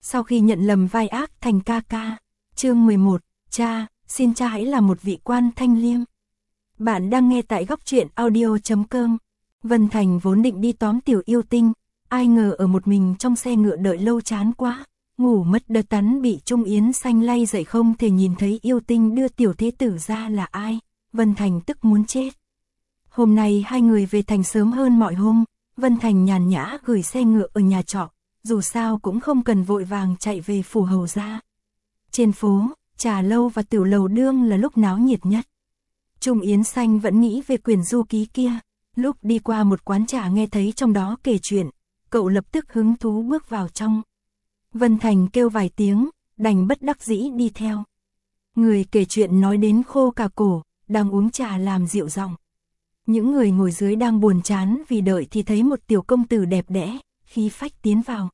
sau khi nhận lầm vai ác thành ca ca. Chương 11, cha, xin cha hãy là một vị quan thanh liêm. Bạn đang nghe tại góc truyện audio.com. Vân Thành vốn định đi tóm Tiểu Yêu Tinh, ai ngờ ở một mình trong xe ngựa đợi lâu chán quá, ngủ mất đợt tắn bị Trung Yến Xanh lay dậy không thể nhìn thấy Yêu Tinh đưa tiểu thế tử ra là ai, Vân Thành tức muốn chết. Hôm nay hai người về thành sớm hơn mọi hôm, Vân Thành nhàn nhã gửi xe ngựa ở nhà trọ, dù sao cũng không cần vội vàng chạy về phủ hầu gia. Trên phố, trà lâu và tiểu lầu đương là lúc náo nhiệt nhất. Trung Yến Xanh vẫn nghĩ về quyển du ký kia, lúc đi qua một quán trà nghe thấy trong đó kể chuyện, cậu lập tức hứng thú bước vào trong. Vân Thành kêu vài tiếng, đành bất đắc dĩ đi theo. Người kể chuyện nói đến khô cả cổ, đang uống trà làm dịu giọng. Những người ngồi dưới đang buồn chán vì đợi thì thấy một tiểu công tử đẹp đẽ, khí phách tiến vào.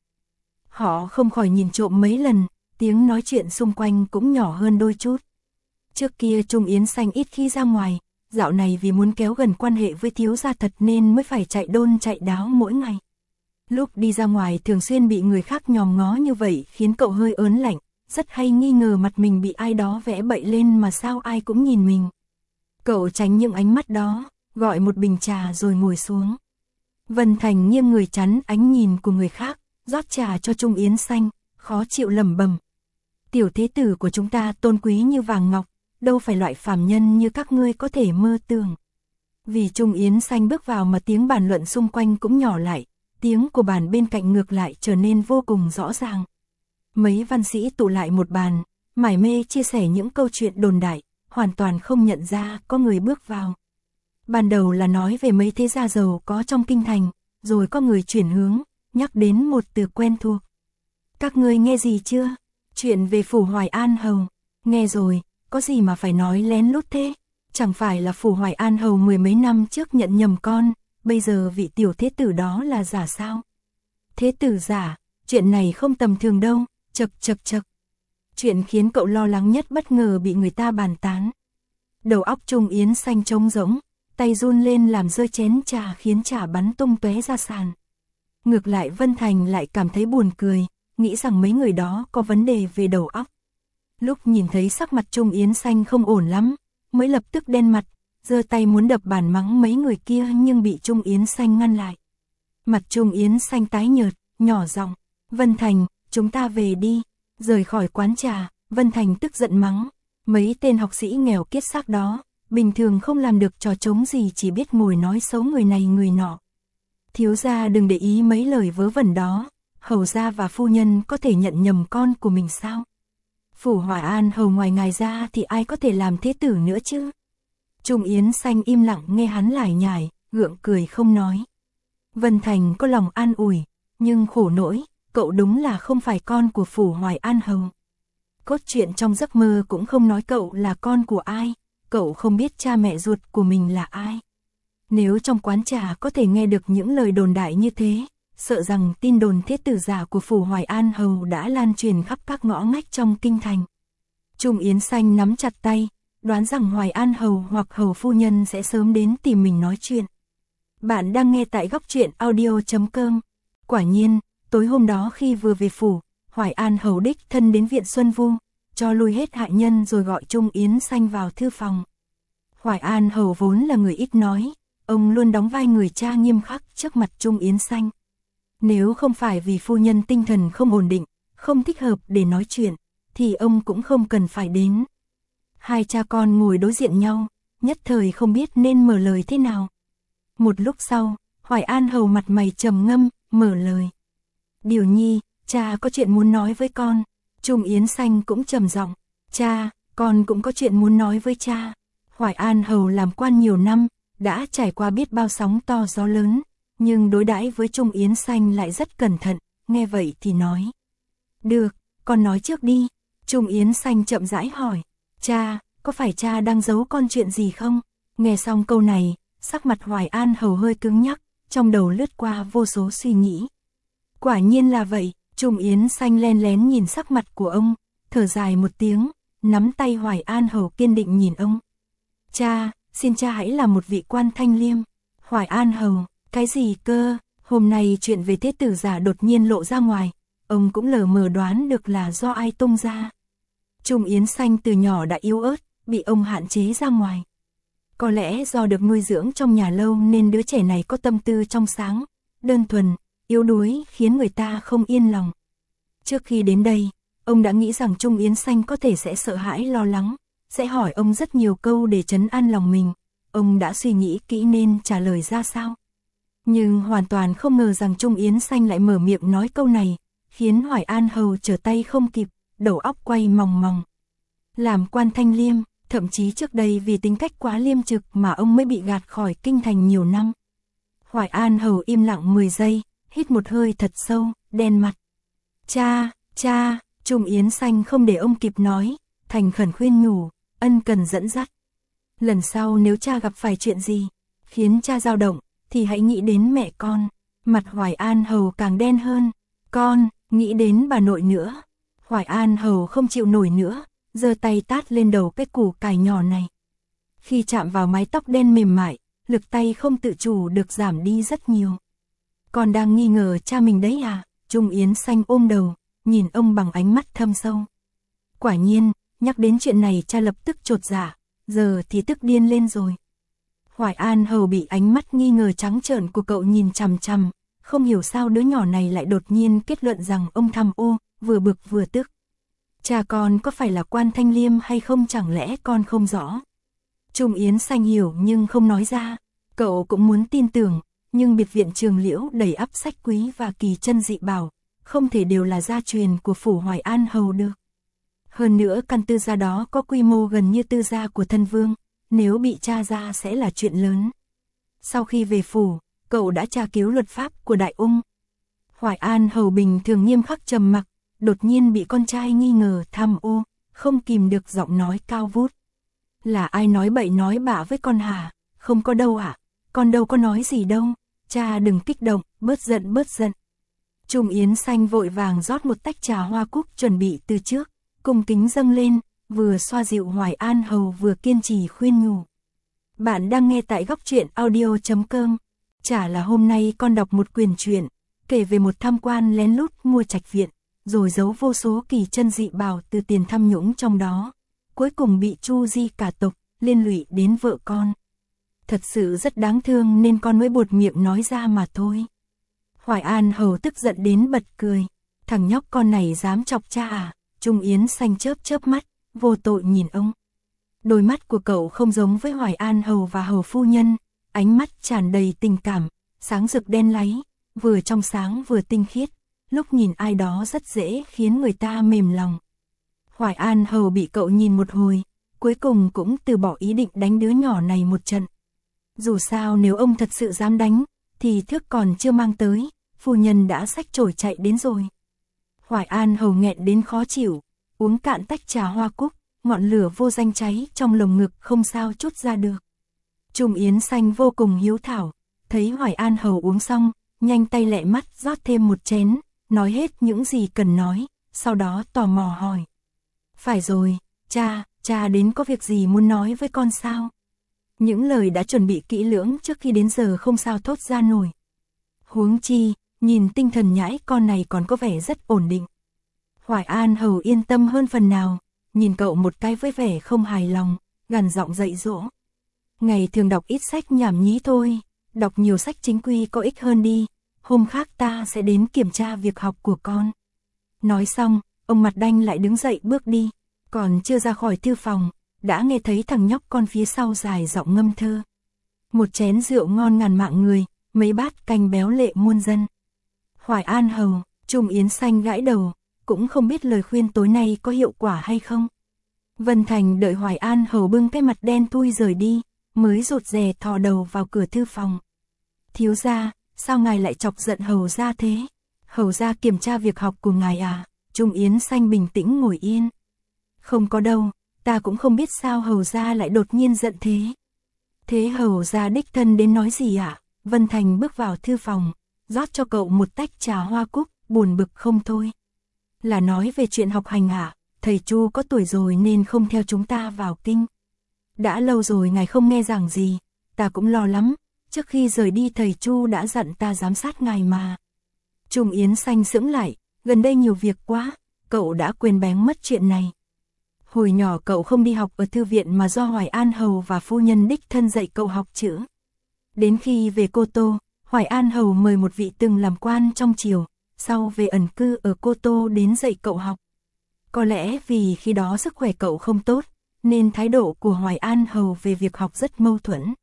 Họ không khỏi nhìn trộm mấy lần, tiếng nói chuyện xung quanh cũng nhỏ hơn đôi chút. Trước kia Trung Yến Xanh ít khi ra ngoài, dạo này vì muốn kéo gần quan hệ với thiếu gia thật nên mới phải chạy đôn chạy đáo mỗi ngày. Lúc đi ra ngoài thường xuyên bị người khác nhòm ngó như vậy khiến cậu hơi ớn lạnh, rất hay nghi ngờ mặt mình bị ai đó vẽ bậy lên mà sao ai cũng nhìn mình. Cậu tránh những ánh mắt đó, gọi một bình trà rồi ngồi xuống. Vân Thành nghiêng người chắn ánh nhìn của người khác, rót trà cho Trung Yến Xanh, khó chịu lẩm bẩm. Tiểu thế tử của chúng ta tôn quý như vàng ngọc, đâu phải loại phàm nhân như các ngươi có thể mơ tưởng. Vì Trung Yến Xanh bước vào mà tiếng bàn luận xung quanh cũng nhỏ lại, tiếng của bàn bên cạnh ngược lại trở nên vô cùng rõ ràng. Mấy văn sĩ tụ lại một bàn, mải mê chia sẻ những câu chuyện đồn đại, hoàn toàn không nhận ra có người bước vào. Ban đầu là nói về mấy thế gia giàu có trong kinh thành, rồi có người chuyển hướng, nhắc đến một từ quen thuộc. Các ngươi nghe gì chưa? Chuyện về phủ Hoài An Hầu. Nghe rồi, có gì mà phải nói lén lút thế? Chẳng phải là phủ Hoài An Hầu mười mấy năm trước nhận nhầm con, bây giờ vị tiểu thế tử đó là giả sao? Thế tử giả, chuyện này không tầm thường đâu, chậc. Chuyện khiến cậu lo lắng nhất bất ngờ bị người ta bàn tán. Đầu óc Trung Yến Xanh trống rỗng, tay run lên làm rơi chén trà khiến trà bắn tung tóe ra sàn. Ngược lại Vân Thành lại cảm thấy buồn cười, nghĩ rằng mấy người đó có vấn đề về đầu óc. Lúc nhìn thấy sắc mặt Trung Yến Xanh không ổn lắm, mới lập tức đen mặt, giơ tay muốn đập bàn mắng mấy người kia nhưng bị Trung Yến Xanh ngăn lại. Mặt Trung Yến Xanh tái nhợt, nhỏ giọng, Vân Thành, chúng ta về đi. Rời khỏi quán trà, Vân Thành tức giận mắng, mấy tên học sĩ nghèo kiết xác đó, bình thường không làm được trò trống gì chỉ biết ngồi nói xấu người này người nọ. Thiếu gia đừng để ý mấy lời vớ vẩn đó, hầu gia và phu nhân có thể nhận nhầm con của mình sao? Phủ Hoài An Hầu ngoài ngài ra thì ai có thể làm thế tử nữa chứ? Trung Yến Xanh im lặng nghe hắn lải nhải, gượng cười không nói. Vân Thành có lòng an ủi, nhưng khổ nỗi, cậu đúng là không phải con của phủ Hoài An Hầu. Cốt truyện trong giấc mơ cũng không nói cậu là con của ai, cậu không biết cha mẹ ruột của mình là ai. Nếu trong quán trà có thể nghe được những lời đồn đại như thế, sợ rằng tin đồn thế tử giả của phủ Hoài An Hầu đã lan truyền khắp các ngõ ngách trong kinh thành. Trung Yến Xanh nắm chặt tay, đoán rằng Hoài An Hầu hoặc Hầu phu nhân sẽ sớm đến tìm mình nói chuyện. Bạn đang nghe tại góc truyện audio.com. Quả nhiên, tối hôm đó khi vừa về phủ, Hoài An Hầu đích thân đến viện Xuân Vu, cho lui hết hạ nhân rồi gọi Trung Yến Xanh vào thư phòng. Hoài An Hầu vốn là người ít nói, ông luôn đóng vai người cha nghiêm khắc trước mặt Trung Yến Xanh. Nếu không phải vì phu nhân tinh thần không ổn định, không thích hợp để nói chuyện, thì ông cũng không cần phải đến. Hai cha con ngồi đối diện nhau, nhất thời không biết nên mở lời thế nào. Một lúc sau, Hoài An Hầu mặt mày trầm ngâm, mở lời. Điều Nhi, cha có chuyện muốn nói với con. Trung Yến Xanh cũng trầm giọng, cha, con cũng có chuyện muốn nói với cha. Hoài An Hầu làm quan nhiều năm, đã trải qua biết bao sóng to gió lớn, nhưng đối đãi với Trung Yến Xanh lại rất cẩn thận, nghe vậy thì nói. Được, con nói trước đi. Trung Yến Xanh chậm rãi hỏi, cha, có phải cha đang giấu con chuyện gì không? Nghe xong câu này, sắc mặt Hoài An Hầu hơi cứng nhắc, trong đầu lướt qua vô số suy nghĩ. Quả nhiên là vậy, Trung Yến Xanh len lén nhìn sắc mặt của ông, thở dài một tiếng, nắm tay Hoài An Hầu kiên định nhìn ông. Cha, xin cha hãy là một vị quan thanh liêm. Hoài An Hầu, cái gì cơ? Hôm nay chuyện về thế tử giả đột nhiên lộ ra ngoài, ông cũng lờ mờ đoán được là do ai tung ra. Trung Yến Xanh từ nhỏ đã yếu ớt, bị ông hạn chế ra ngoài. Có lẽ do được nuôi dưỡng trong nhà lâu nên đứa trẻ này có tâm tư trong sáng, đơn thuần, yếu đuối khiến người ta không yên lòng. Trước khi đến đây, ông đã nghĩ rằng Trung Yến Xanh có thể sẽ sợ hãi lo lắng, sẽ hỏi ông rất nhiều câu để trấn an lòng mình. Ông đã suy nghĩ kỹ nên trả lời ra sao. Nhưng hoàn toàn không ngờ rằng Trung Yến Xanh lại mở miệng nói câu này, khiến Hoài An Hầu trở tay không kịp, đầu óc quay mòng mòng. Làm quan Thanh Liêm, thậm chí trước đây vì tính cách quá liêm trực mà ông mới bị gạt khỏi kinh thành nhiều năm. Hoài An Hầu im lặng 10 giây, hít một hơi thật sâu, đen mặt. Cha, Trung Yến Xanh không để ông kịp nói, thành khẩn khuyên nhủ, ân cần dẫn dắt. Lần sau nếu cha gặp phải chuyện gì, khiến cha dao động, thì hãy nghĩ đến mẹ con. Mặt Hoài An Hầu càng đen hơn. Con, nghĩ đến bà nội nữa. Hoài An Hầu không chịu nổi nữa, giơ tay tát lên đầu cái củ cải nhỏ này. Khi chạm vào mái tóc đen mềm mại, lực tay không tự chủ được giảm đi rất nhiều. Con đang nghi ngờ cha mình đấy à? Trung Yến Xanh ôm đầu, nhìn ông bằng ánh mắt thâm sâu. Quả nhiên, nhắc đến chuyện này cha lập tức chột dạ, giờ thì tức điên lên rồi. Hoài An Hầu bị ánh mắt nghi ngờ trắng trợn của cậu nhìn chằm chằm, không hiểu sao đứa nhỏ này lại đột nhiên kết luận rằng ông tham ô, vừa bực vừa tức. Cha con có phải là quan Thanh Liêm hay không, chẳng lẽ con không rõ? Trung Yến Xanh hiểu nhưng không nói ra, cậu cũng muốn tin tưởng, nhưng biệt viện Trường Liễu đầy ắp sách quý và kỳ chân dị bảo, không thể đều là gia truyền của phủ Hoài An Hầu được. Hơn nữa căn tư gia đó có quy mô gần như tư gia của thân vương, nếu bị tra ra sẽ là chuyện lớn. Sau khi về phủ, cậu đã tra cứu luật pháp của Đại Ung. Hoài An Hầu bình thường nghiêm khắc trầm mặc, đột nhiên bị con trai nghi ngờ tham ô, không kìm được giọng nói cao vút. Là ai nói bậy nói bạ với con hả? Không có đâu ạ, con đâu có nói gì đâu, cha đừng kích động, bớt giận. Trung Yến Xanh vội vàng rót một tách trà hoa cúc chuẩn bị từ trước, cung kính dâng lên, vừa xoa dịu Hoài An Hầu vừa kiên trì khuyên nhủ. Bạn đang nghe tại Góc Truyện Audio.com. Chả là hôm nay con đọc một quyển truyện, kể về một tham quan lén lút mua trạch viện, rồi giấu vô số kỳ chân dị bảo từ tiền tham nhũng trong đó. Cuối cùng bị chu di cả tộc, liên lụy đến vợ con. Thật sự rất đáng thương nên con mới buột miệng nói ra mà thôi. Hoài An Hầu tức giận đến bật cười. Thằng nhóc con này dám chọc cha à? Trung Yến Xanh chớp mắt, vô tội nhìn ông. Đôi mắt của cậu không giống với Hoài An Hầu và Hầu phu nhân, ánh mắt tràn đầy tình cảm, sáng rực đen láy, vừa trong sáng vừa tinh khiết, lúc nhìn ai đó rất dễ khiến người ta mềm lòng. Hoài An Hầu bị cậu nhìn một hồi, cuối cùng cũng từ bỏ ý định đánh đứa nhỏ này một trận. Dù sao nếu ông thật sự dám đánh, thì thước còn chưa mang tới, phu nhân đã xách chổi chạy đến rồi. Hoài An Hầu nghẹn đến khó chịu, uống cạn tách trà hoa cúc, ngọn lửa vô danh cháy trong lồng ngực không sao trút ra được. Trung Yến Xanh vô cùng hiếu thảo, thấy Hoài An Hầu uống xong, nhanh tay lẹ mắt rót thêm một chén, nói hết những gì cần nói, sau đó tò mò hỏi. Phải rồi, cha đến có việc gì muốn nói với con sao? Những lời đã chuẩn bị kỹ lưỡng trước khi đến giờ không sao thốt ra nổi. Huống chi, nhìn tinh thần nhãi con này còn có vẻ rất ổn định. Hoài An Hầu yên tâm hơn phần nào, nhìn cậu một cái với vẻ không hài lòng, gằn giọng dạy dỗ. Ngày thường đọc ít sách nhảm nhí thôi, đọc nhiều sách chính quy có ích hơn đi, hôm khác ta sẽ đến kiểm tra việc học của con. Nói xong, ông mặt đanh lại đứng dậy bước đi, còn chưa ra khỏi thư phòng, đã nghe thấy thằng nhóc con phía sau dài giọng ngâm thơ. Một chén rượu ngon ngàn mạng người, mấy bát canh béo lệ muôn dân. Hoài An Hầu, Trung Yến Xanh gãi đầu, cũng không biết lời khuyên tối nay có hiệu quả hay không. Vân Thành đợi Hoài An Hầu bưng cái mặt đen thui rời đi, mới rụt rè thò đầu vào cửa thư phòng. Thiếu gia, sao ngài lại chọc giận Hầu gia thế? Hầu gia kiểm tra việc học của ngài à? Trung Yến Xanh bình tĩnh ngồi yên. Không có đâu, ta cũng không biết sao Hầu gia lại đột nhiên giận thế. Thế Hầu gia đích thân đến nói gì ạ? Vân Thành bước vào thư phòng, rót cho cậu một tách trà hoa cúc, buồn bực không thôi. Là nói về chuyện học hành ạ, thầy Chu có tuổi rồi nên không theo chúng ta vào kinh. Đã lâu rồi ngài không nghe giảng gì, ta cũng lo lắm, trước khi rời đi thầy Chu đã dặn ta giám sát ngài mà. Trung Yến Xanh sững lại, gần đây nhiều việc quá, cậu đã quên bén mất chuyện này. Hồi nhỏ cậu không đi học ở thư viện mà do Hoài An Hầu và phu nhân đích thân dạy cậu học chữ. Đến khi về Cô Tô, Hoài An Hầu mời một vị từng làm quan trong triều, sau về ẩn cư ở Cô Tô đến dạy cậu học. Có lẽ vì khi đó sức khỏe cậu không tốt, nên thái độ của Hoài An Hầu về việc học rất mâu thuẫn.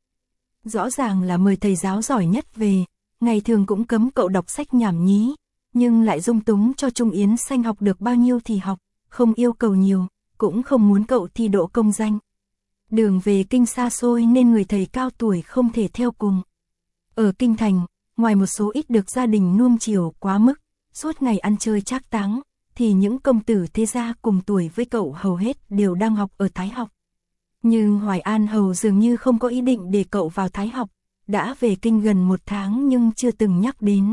Rõ ràng là mời thầy giáo giỏi nhất về, ngày thường cũng cấm cậu đọc sách nhảm nhí, nhưng lại dung túng cho Trung Yến Xanh học được bao nhiêu thì học, không yêu cầu nhiều, cũng không muốn cậu thi đỗ công danh. Đường về kinh xa xôi nên người thầy cao tuổi không thể theo cùng. Ở kinh thành, ngoài một số ít được gia đình nuông chiều quá mức, suốt ngày ăn chơi trác táng, thì những công tử thế gia cùng tuổi với cậu hầu hết đều đang học ở Thái học. Nhưng Hoài An Hầu dường như không có ý định để cậu vào Thái học, đã về kinh gần 1 tháng nhưng chưa từng nhắc đến.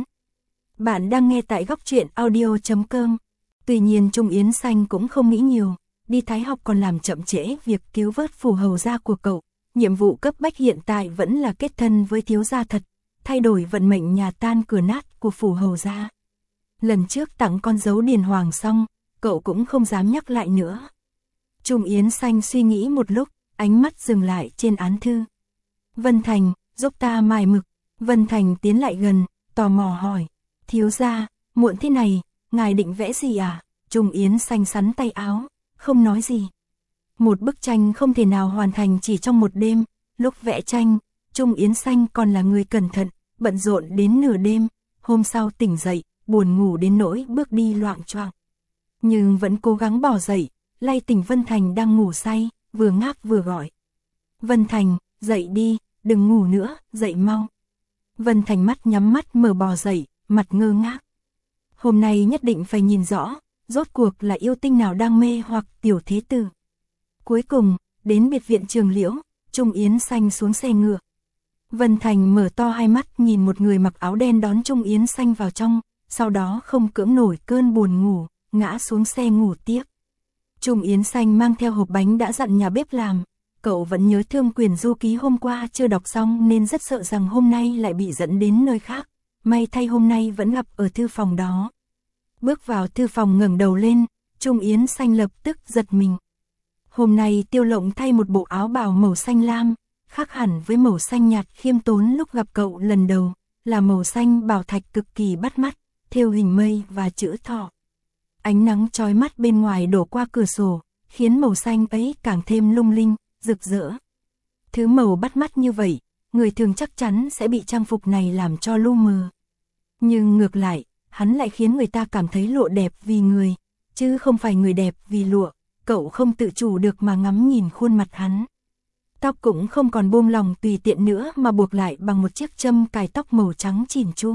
Bạn đang nghe tại góc truyện audio.com. Tuy nhiên Trung Yến Xanh cũng không nghĩ nhiều, đi Thái học còn làm chậm trễ việc cứu vớt phủ hầu gia của cậu. Nhiệm vụ cấp bách hiện tại vẫn là kết thân với thiếu gia thật, thay đổi vận mệnh nhà tan cửa nát của phủ hầu gia. Lần trước tặng con dấu Điền Hoàng xong, cậu cũng không dám nhắc lại nữa. Trung Yến Xanh suy nghĩ một lúc, ánh mắt dừng lại trên án thư. Vân Thành, giúp ta mài mực. Vân Thành tiến lại gần, tò mò hỏi. Thiếu gia, muộn thế này, ngài định vẽ gì à? Trung Yến Xanh sắn tay áo, không nói gì. Một bức tranh không thể nào hoàn thành chỉ trong một đêm. Lúc vẽ tranh, Trung Yến Xanh còn là người cẩn thận, bận rộn đến nửa đêm. Hôm sau tỉnh dậy, buồn ngủ đến nỗi bước đi loạng choạng. Nhưng vẫn cố gắng bỏ dậy, lay tỉnh Vân Thành đang ngủ say, vừa ngáp vừa gọi. Vân Thành, dậy đi, đừng ngủ nữa, dậy mau. Vân Thành nhắm mắt mở bò dậy, mặt ngơ ngác. Hôm nay nhất định phải nhìn rõ, rốt cuộc là yêu tinh nào đang mê hoặc tiểu thế tử. Cuối cùng, đến biệt viện Trường Liễu, Trung Yến Xanh xuống xe ngựa. Vân Thành mở to hai mắt nhìn một người mặc áo đen đón Trung Yến Xanh vào trong, sau đó không cưỡng nổi cơn buồn ngủ, ngã xuống xe ngủ tiếp. Trung Yến Xanh mang theo hộp bánh đã dặn nhà bếp làm, cậu vẫn nhớ Thương Quyển Du Ký hôm qua chưa đọc xong nên rất sợ rằng hôm nay lại bị dẫn đến nơi khác, may thay hôm nay vẫn gặp ở thư phòng đó. Bước vào thư phòng ngẩng đầu lên, Trung Yến Xanh lập tức giật mình. Hôm nay Tiêu Lộng thay một bộ áo bào màu xanh lam, khác hẳn với màu xanh nhạt khiêm tốn lúc gặp cậu lần đầu, là màu xanh bảo thạch cực kỳ bắt mắt, thêu hình mây và chữ thọ. Ánh nắng chói mắt bên ngoài đổ qua cửa sổ, khiến màu xanh ấy càng thêm lung linh, rực rỡ. Thứ màu bắt mắt như vậy, người thường chắc chắn sẽ bị trang phục này làm cho lu mờ. Nhưng ngược lại, hắn lại khiến người ta cảm thấy lụa đẹp vì người, chứ không phải người đẹp vì lụa. Cậu không tự chủ được mà ngắm nhìn khuôn mặt hắn. Tóc cũng không còn buông lỏng tùy tiện nữa mà buộc lại bằng một chiếc châm cài tóc màu trắng chỉn chu.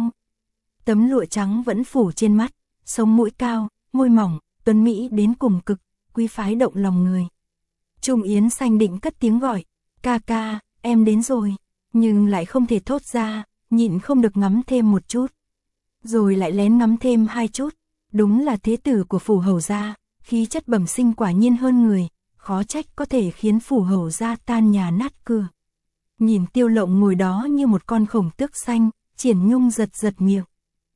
Tấm lụa trắng vẫn phủ trên mắt, sống mũi cao, môi mỏng, tuấn mỹ đến cùng cực, quý phái động lòng người. Trung Yến Xanh định cất tiếng gọi, ca ca, em đến rồi, nhưng lại không thể thốt ra, nhịn không được ngắm thêm một chút. Rồi lại lén ngắm thêm 2 chút, đúng là thế tử của phủ hầu gia, khí chất bẩm sinh quả nhiên hơn người, khó trách có thể khiến phủ hầu gia tan nhà nát cửa. Nhìn Tiêu Lộng ngồi đó như một con khổng tước xanh, Triển Nhung giật giật miệng.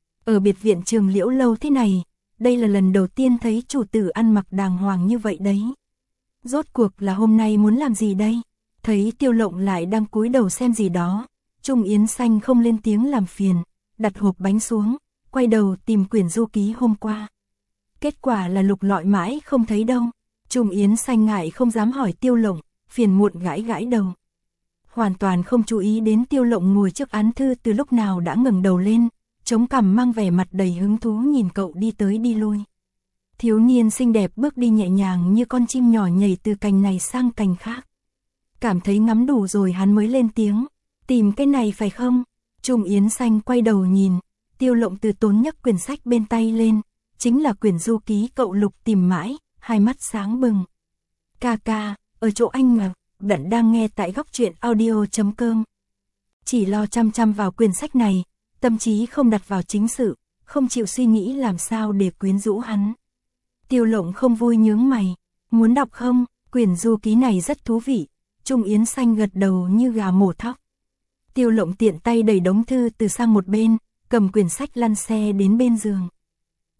Ở biệt viện Trường Liễu lâu thế này, đây là lần đầu tiên thấy chủ tử ăn mặc đàng hoàng như vậy đấy. Rốt cuộc là hôm nay muốn làm gì đây? Thấy Tiêu Lộng lại đang cúi đầu xem gì đó, Trung Yến Xanh không lên tiếng làm phiền, đặt hộp bánh xuống, quay đầu tìm quyển du ký hôm qua. Kết quả là lục lọi mãi không thấy đâu. Trung Yến Xanh ngại không dám hỏi Tiêu Lộng, phiền muộn gãi gãi đầu. Hoàn toàn không chú ý đến Tiêu Lộng ngồi trước án thư từ lúc nào đã ngẩng đầu lên, chống cằm mang vẻ mặt đầy hứng thú nhìn cậu đi tới đi lui. Thiếu niên xinh đẹp bước đi nhẹ nhàng như con chim nhỏ nhảy từ cành này sang cành khác. Cảm thấy ngắm đủ rồi hắn mới lên tiếng, tìm cái này phải không? Trung Yến Xanh quay đầu nhìn, Tiêu Lộng từ tốn nhấc quyển sách bên tay lên, chính là quyển du ký cậu lục tìm mãi, hai mắt sáng bừng. Ca ca, ở chỗ anh mà, bạn đang nghe tại góc truyện audio.com. Chỉ lo chăm chăm vào quyển sách này, tâm trí không đặt vào chính sự, không chịu suy nghĩ làm sao để quyến rũ hắn. Tiêu Lộng không vui nhướng mày, muốn đọc không? Quyển du ký này rất thú vị. Trung Yến Xanh gật đầu như gà mổ thóc. Tiêu Lộng tiện tay đẩy đống thư từ sang một bên, cầm quyển sách lăn xe đến bên giường.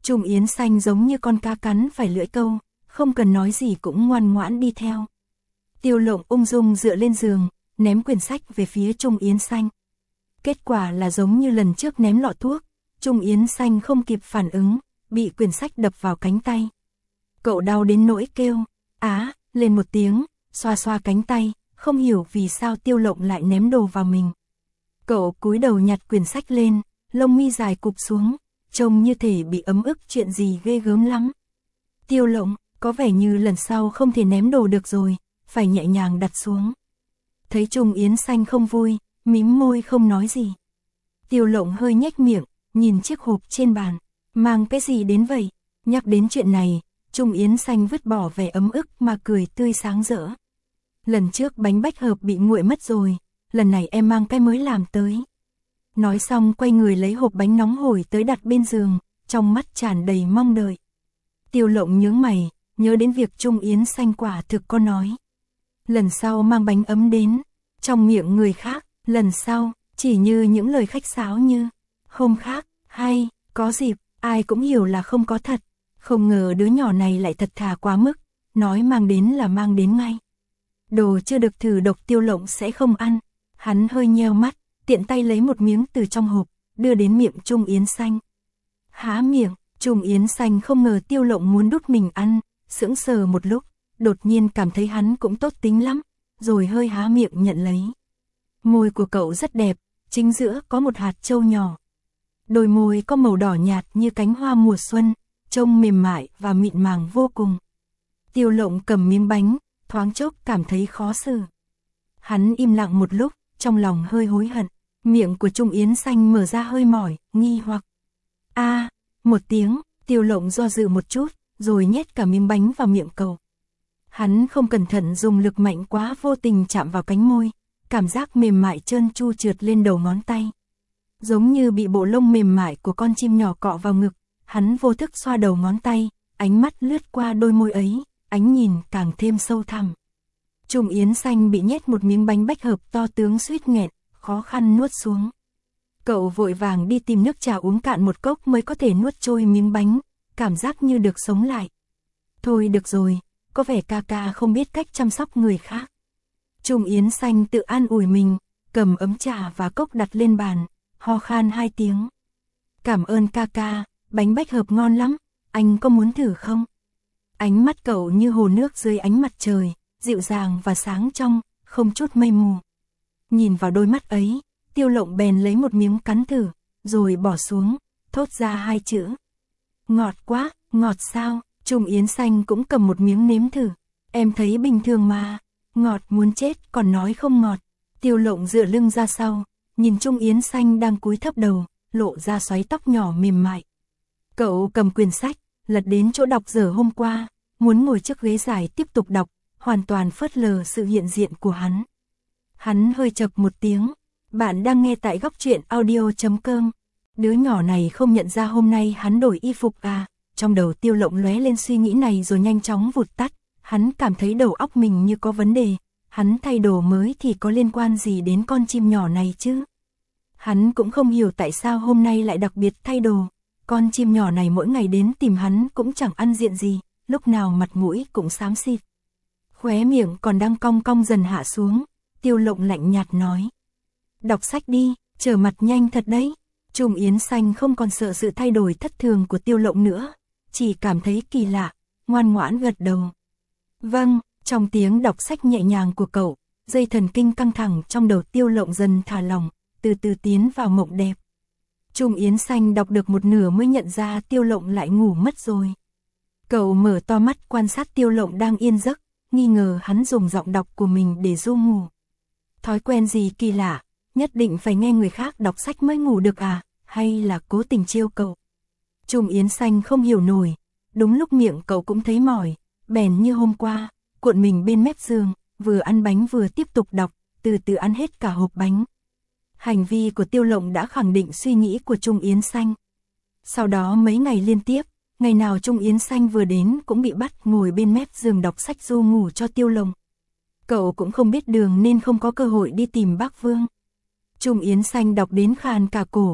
Trung Yến Xanh giống như con cá cắn phải lưỡi câu, không cần nói gì cũng ngoan ngoãn đi theo. Tiêu Lộng ung dung dựa lên giường, ném quyển sách về phía Trung Yến Xanh. Kết quả là giống như lần trước ném lọ thuốc, Trung Yến Xanh không kịp phản ứng, bị quyển sách đập vào cánh tay. Cậu đau đến nỗi kêu, á, lên một tiếng, xoa xoa cánh tay, không hiểu vì sao Tiêu Lộng lại ném đồ vào mình. Cậu cúi đầu nhặt quyển sách lên, lông mi dài cụp xuống, trông như thể bị ấm ức chuyện gì ghê gớm lắm. Tiêu Lộng, có vẻ như lần sau không thể ném đồ được rồi, phải nhẹ nhàng đặt xuống. Thấy Trung Yến Xanh không vui, mím môi không nói gì. Tiêu Lộng hơi nhếch miệng, nhìn chiếc hộp trên bàn, mang cái gì đến vậy? Nhắc đến chuyện này, Trung Yến Xanh vứt bỏ vẻ ấm ức mà cười tươi sáng rỡ. Lần trước bánh bách hợp bị nguội mất rồi, lần này em mang cái mới làm tới. Nói xong quay người lấy hộp bánh nóng hổi tới đặt bên giường, trong mắt tràn đầy mong đợi. Tiêu Lộng nhướng mày, nhớ đến việc Trung Yến Xanh quả thực có nói. Lần sau mang bánh ấm đến, trong miệng người khác, lần sau, chỉ như những lời khách sáo như, hôm khác, hay, có dịp, ai cũng hiểu là không có thật. Không ngờ đứa nhỏ này lại thật thà quá mức, nói mang đến là mang đến ngay. Đồ chưa được thử độc Tiêu Lộng sẽ không ăn. Hắn hơi nheo mắt, tiện tay lấy một miếng từ trong hộp, đưa đến miệng Trung Yến Xanh. Há miệng, Trung Yến Xanh không ngờ Tiêu Lộng muốn đút mình ăn, sững sờ một lúc, đột nhiên cảm thấy hắn cũng tốt tính lắm, rồi hơi há miệng nhận lấy. Môi của cậu rất đẹp, chính giữa có một hạt châu nhỏ. Đôi môi có màu đỏ nhạt như cánh hoa mùa xuân, trông mềm mại và mịn màng vô cùng. Tiêu Lộng cầm miếng bánh, thoáng chốc cảm thấy khó xử. Hắn im lặng một lúc, trong lòng hơi hối hận, miệng của Trung Yến Xanh mở ra hơi mỏi, nghi hoặc. Một tiếng, Tiêu Lộng do dự một chút, rồi nhét cả miếng bánh vào miệng cậu. Hắn không cẩn thận dùng lực mạnh quá vô tình chạm vào cánh môi, cảm giác mềm mại trơn tru trượt lên đầu ngón tay. Giống như bị bộ lông mềm mại của con chim nhỏ cọ vào ngực, hắn vô thức xoa đầu ngón tay, ánh mắt lướt qua đôi môi ấy, ánh nhìn càng thêm sâu thẳm. Trung Yến Xanh bị nhét một miếng bánh bách hợp to tướng suýt nghẹn, khó khăn nuốt xuống. Cậu vội vàng đi tìm nước trà uống cạn một cốc mới có thể nuốt trôi miếng bánh, cảm giác như được sống lại. Thôi được rồi, có vẻ ca ca không biết cách chăm sóc người khác. Trung Yến Xanh tự an ủi mình, cầm ấm trà và cốc đặt lên bàn, ho khan 2 tiếng. Cảm ơn ca ca, bánh bách hợp ngon lắm, anh có muốn thử không? Ánh mắt cậu như hồ nước dưới ánh mặt trời, dịu dàng và sáng trong, không chút mây mù. Nhìn vào đôi mắt ấy, Tiêu Lộng bèn lấy một miếng cắn thử, rồi bỏ xuống, thốt ra 2 chữ. Ngọt quá, ngọt sao? Trung Yến Xanh cũng cầm một miếng nếm thử. Em thấy bình thường mà, ngọt muốn chết còn nói không ngọt. Tiêu Lộng dựa lưng ra sau, nhìn Trung Yến Xanh đang cúi thấp đầu, lộ ra xoáy tóc nhỏ mềm mại. Cậu cầm quyển sách, lật đến chỗ đọc dở hôm qua, muốn ngồi trước ghế dài tiếp tục đọc, hoàn toàn phớt lờ sự hiện diện của hắn. Hắn hơi chậc một tiếng, bạn đang nghe tại góc truyện audio.com. Đứa nhỏ này không nhận ra hôm nay hắn đổi y phục à? Trong đầu Tiêu Lộng lóe lên suy nghĩ này rồi nhanh chóng vụt tắt, hắn cảm thấy đầu óc mình như có vấn đề, hắn thay đồ mới thì có liên quan gì đến con chim nhỏ này chứ? Hắn cũng không hiểu tại sao hôm nay lại đặc biệt thay đồ, con chim nhỏ này mỗi ngày đến tìm hắn cũng chẳng ăn diện gì, lúc nào mặt mũi cũng xám xịt. Khóe miệng còn đang cong cong dần hạ xuống, Tiêu Lộng lạnh nhạt nói. Đọc sách đi, trở mặt nhanh thật đấy. Trung Yến Xanh không còn sợ sự thay đổi thất thường của Tiêu Lộng nữa, chỉ cảm thấy kỳ lạ, ngoan ngoãn gật đầu. Vâng, trong tiếng đọc sách nhẹ nhàng của cậu, dây thần kinh căng thẳng trong đầu Tiêu Lộng dần thả lỏng, từ từ tiến vào mộng đẹp. Trung Yến Xanh đọc được một nửa mới nhận ra Tiêu Lộng lại ngủ mất rồi. Cậu mở to mắt quan sát Tiêu Lộng đang yên giấc, nghi ngờ hắn dùng giọng đọc của mình để ru ngủ. Thói quen gì kỳ lạ, nhất định phải nghe người khác đọc sách mới ngủ được à, hay là cố tình trêu cậu? Trung Yến Xanh không hiểu nổi, đúng lúc miệng cậu cũng thấy mỏi, bèn như hôm qua, cuộn mình bên mép giường, vừa ăn bánh vừa tiếp tục đọc, từ từ ăn hết cả hộp bánh. Hành vi của Tiêu Lộng đã khẳng định suy nghĩ của Trung Yến Xanh. Sau đó mấy ngày liên tiếp, ngày nào Trung Yến Xanh vừa đến cũng bị bắt ngồi bên mép giường đọc sách ru ngủ cho Tiêu Lộng. Cậu cũng không biết đường nên không có cơ hội đi tìm bác Vương. Trung Yến Xanh đọc đến khàn cả cổ,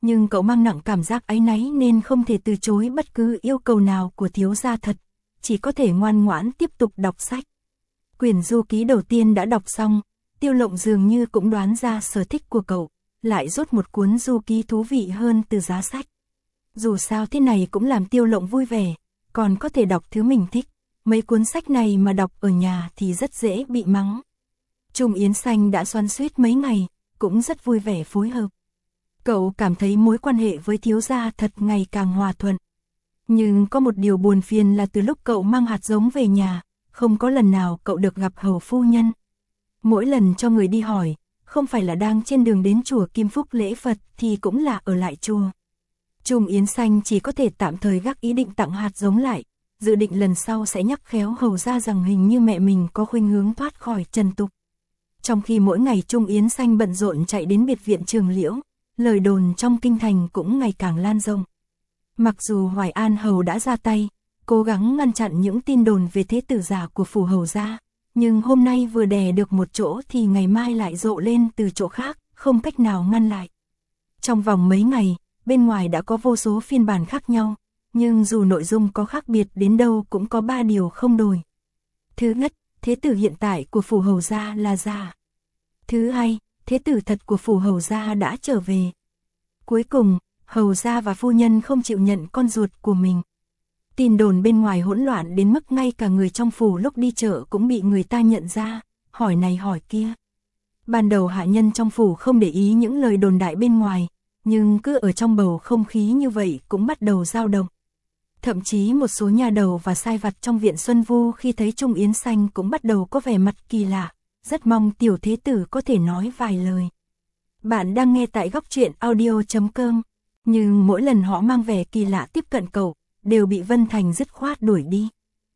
nhưng cậu mang nặng cảm giác áy náy nên không thể từ chối bất cứ yêu cầu nào của thiếu gia thật, chỉ có thể ngoan ngoãn tiếp tục đọc sách. Quyển du ký đầu tiên đã đọc xong, Tiêu Lộng dường như cũng đoán ra sở thích của cậu, lại rút một cuốn du ký thú vị hơn từ giá sách. Dù sao thế này cũng làm Tiêu Lộng vui vẻ, còn có thể đọc thứ mình thích, mấy cuốn sách này mà đọc ở nhà thì rất dễ bị mắng. Trung Yến Xanh đã xoắn xuýt mấy ngày, cũng rất vui vẻ phối hợp. Cậu cảm thấy mối quan hệ với thiếu gia thật ngày càng hòa thuận. Nhưng có một điều buồn phiền là từ lúc cậu mang hạt giống về nhà, không có lần nào cậu được gặp hầu phu nhân. Mỗi lần cho người đi hỏi, không phải là đang trên đường đến chùa Kim Phúc lễ Phật thì cũng là ở lại chùa. Trung Yến Xanh chỉ có thể tạm thời gác ý định tặng hạt giống lại, dự định lần sau sẽ nhắc khéo hầu ra rằng hình như mẹ mình có khuynh hướng thoát khỏi trần tục. Trong khi mỗi ngày Trung Yến Xanh bận rộn chạy đến biệt viện Trường Liễu, lời đồn trong kinh thành cũng ngày càng lan rộng. Mặc dù Hoài An hầu đã ra tay, cố gắng ngăn chặn những tin đồn về thế tử giả của phủ hầu gia, nhưng hôm nay vừa đè được một chỗ thì ngày mai lại rộ lên từ chỗ khác, không cách nào ngăn lại. Trong vòng mấy ngày, bên ngoài đã có vô số phiên bản khác nhau, nhưng dù nội dung có khác biệt đến đâu cũng có 3 điều không đổi. Thứ nhất, thế tử hiện tại của phủ hầu gia là giả. Thứ hai, thế tử thật của phủ hầu gia đã trở về. Cuối cùng, hầu gia và phu nhân không chịu nhận con ruột của mình. Tin đồn bên ngoài hỗn loạn đến mức ngay cả người trong phủ lúc đi chợ cũng bị người ta nhận ra, hỏi này hỏi kia. Ban đầu hạ nhân trong phủ không để ý những lời đồn đại bên ngoài, nhưng cứ ở trong bầu không khí như vậy cũng bắt đầu dao động. Thậm chí một số nhà đầu và sai vặt trong viện Xuân Vu khi thấy Trung Yến Xanh cũng bắt đầu có vẻ mặt kỳ lạ, rất mong tiểu thế tử có thể nói vài lời. Bạn đang nghe tại Góc Truyện Audio.com, nhưng mỗi lần họ mang vẻ kỳ lạ tiếp cận cậu, đều bị Vân Thành dứt khoát đuổi đi.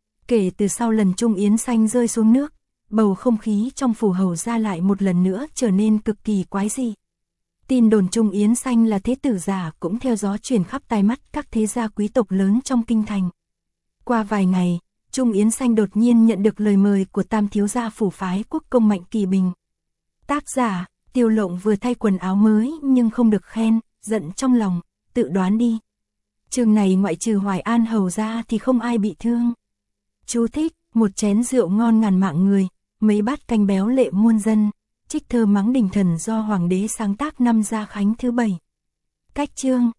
Kể từ sau lần Trung Yến Xanh rơi xuống nước, bầu không khí trong phủ hầu gia lại một lần nữa trở nên cực kỳ quái dị. Tin đồn Trung Yến Xanh là thế tử giả cũng theo gió truyền khắp tai mắt các thế gia quý tộc lớn trong kinh thành. Qua vài ngày, Trung Yến Xanh đột nhiên nhận được lời mời của tam thiếu gia phủ phái Quốc công Mạnh Kỳ Bình. Tác giả, Tiêu Lộng vừa thay quần áo mới nhưng không được khen, giận trong lòng, tự đoán đi. Chương này ngoại trừ Hoài An hầu ra thì không ai bị thương. Chú thích, một chén rượu ngon ngàn mạng người, mấy bát canh béo lệ muôn dân, trích thơ mắng đình thần do hoàng đế sáng tác năm Gia Khánh thứ 7. Cách chương.